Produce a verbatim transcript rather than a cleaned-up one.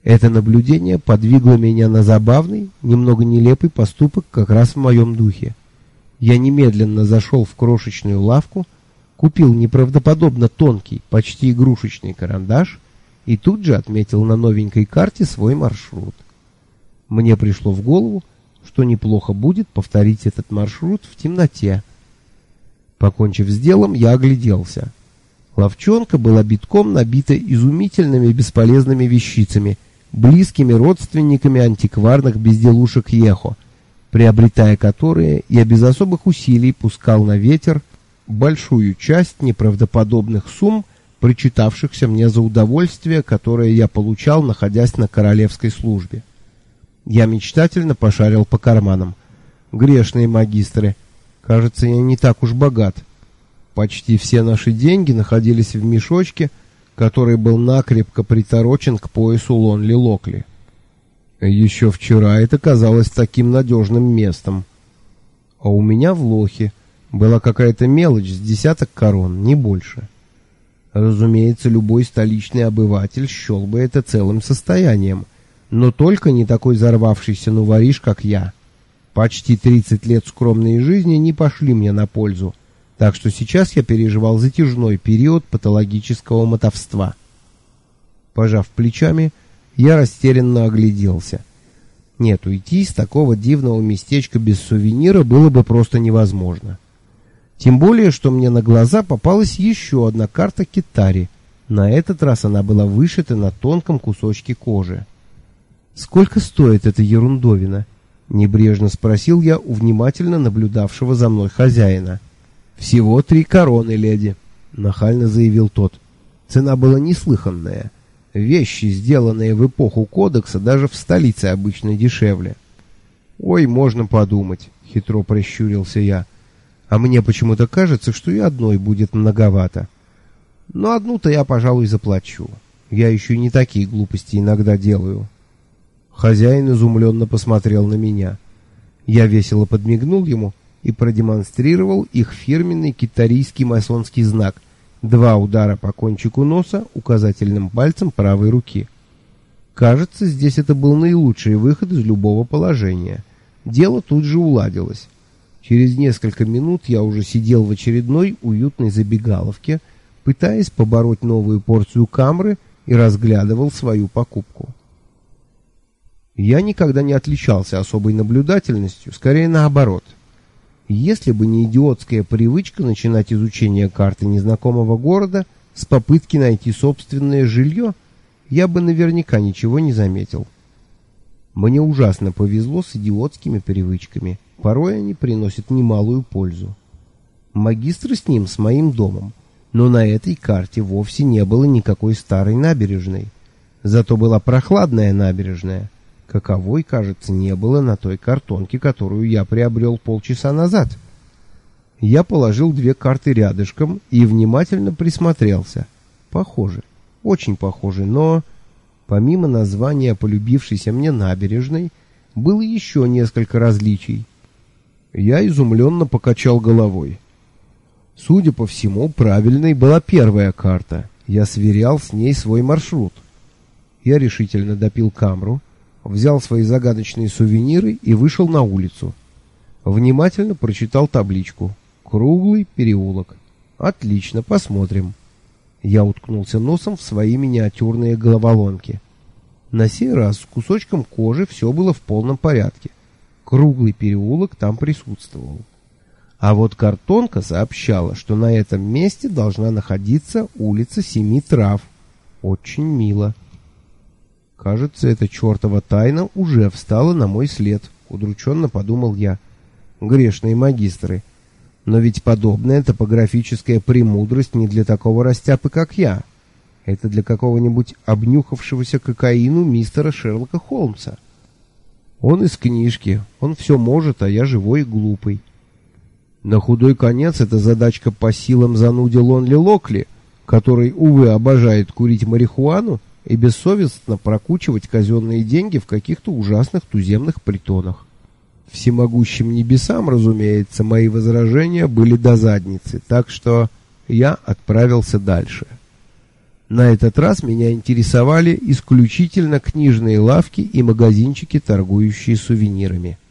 Это наблюдение подвигло меня на забавный, немного нелепый поступок как раз в моем духе. Я немедленно зашел в крошечную лавку, купил неправдоподобно тонкий, почти игрушечный карандаш и тут же отметил на новенькой карте свой маршрут. Мне пришло в голову, что неплохо будет повторить этот маршрут в темноте. Покончив с делом, я огляделся. Лавчонка была битком набита изумительными бесполезными вещицами, близкими родственниками антикварных безделушек Йехо, приобретая которые, я без особых усилий пускал на ветер большую часть неправдоподобных сумм, причитавшихся мне за удовольствие, которое я получал, находясь на королевской службе. Я мечтательно пошарил по карманам. Грешные магистры, кажется, я не так уж богат. Почти все наши деньги находились в мешочке, который был накрепко приторочен к поясу Лонли Локли. Еще вчера это казалось таким надежным местом. А у меня в лохе была какая-то мелочь с десяток корон, не больше. Разумеется, любой столичный обыватель счел бы это целым состоянием, но только не такой зарвавшийся нувориш, как я. Почти тридцать лет скромной жизни не пошли мне на пользу, так что сейчас я переживал затяжной период патологического мотовства. Пожав плечами, я растерянно огляделся. Нет, уйти из такого дивного местечка без сувенира было бы просто невозможно. Тем более, что мне на глаза попалась еще одна карта Китари. На этот раз она была вышита на тонком кусочке кожи. «Сколько стоит эта ерундовина?» — небрежно спросил я у внимательно наблюдавшего за мной хозяина. «Всего три короны, леди», — нахально заявил тот. Цена была неслыханная. Вещи, сделанные в эпоху кодекса, даже в столице обычно дешевле. «Ой, можно подумать», — хитро прищурился я. «А мне почему-то кажется, что и одной будет многовато. Но одну-то я, пожалуй, заплачу. Я еще не такие глупости иногда делаю». Хозяин изумленно посмотрел на меня. Я весело подмигнул ему и продемонстрировал их фирменный китарийский масонский знак. Два удара по кончику носа указательным пальцем правой руки. Кажется, здесь это был наилучший выход из любого положения. Дело тут же уладилось. Через несколько минут я уже сидел в очередной уютной забегаловке, пытаясь побороть новую порцию камры, и разглядывал свою покупку. Я никогда не отличался особой наблюдательностью, скорее наоборот. Если бы не идиотская привычка начинать изучение карты незнакомого города с попытки найти собственное жилье, я бы наверняка ничего не заметил. Мне ужасно повезло с идиотскими привычками. Порой они приносят немалую пользу. Магистр с ним, с моим домом, но на этой карте вовсе не было никакой старой набережной. Зато была прохладная набережная, каковой, кажется, не было на той картонке, которую я приобрел полчаса назад. Я положил две карты рядышком и внимательно присмотрелся. Похоже, очень похоже, но помимо названия полюбившейся мне набережной, было еще несколько различий. Я изумленно покачал головой. Судя по всему, правильной была первая карта. Я сверял с ней свой маршрут. Я решительно допил камру, взял свои загадочные сувениры и вышел на улицу. Внимательно прочитал табличку. Круглый переулок. Отлично, посмотрим. Я уткнулся носом в свои миниатюрные головоломки. На сей раз с кусочком кожи все было в полном порядке. Круглый переулок там присутствовал. А вот картонка сообщала, что на этом месте должна находиться улица Семи Трав. Очень мило. Кажется, эта чертова тайна уже встала на мой след, удрученно подумал я. Грешные магистры. Но ведь подобная топографическая премудрость не для такого растяпы, как я. Это для какого-нибудь обнюхавшегося кокаину мистера Шерлока Холмса. Он из книжки, он все может, а я живой и глупый. На худой конец эта задачка по силам зануде Лонли Локли, который, увы, обожает курить марихуану и бессовестно прокучивать казенные деньги в каких-то ужасных туземных притонах. Всемогущим небесам, разумеется, мои возражения были до задницы, так что я отправился дальше. На этот раз меня интересовали исключительно книжные лавки и магазинчики, торгующие сувенирами.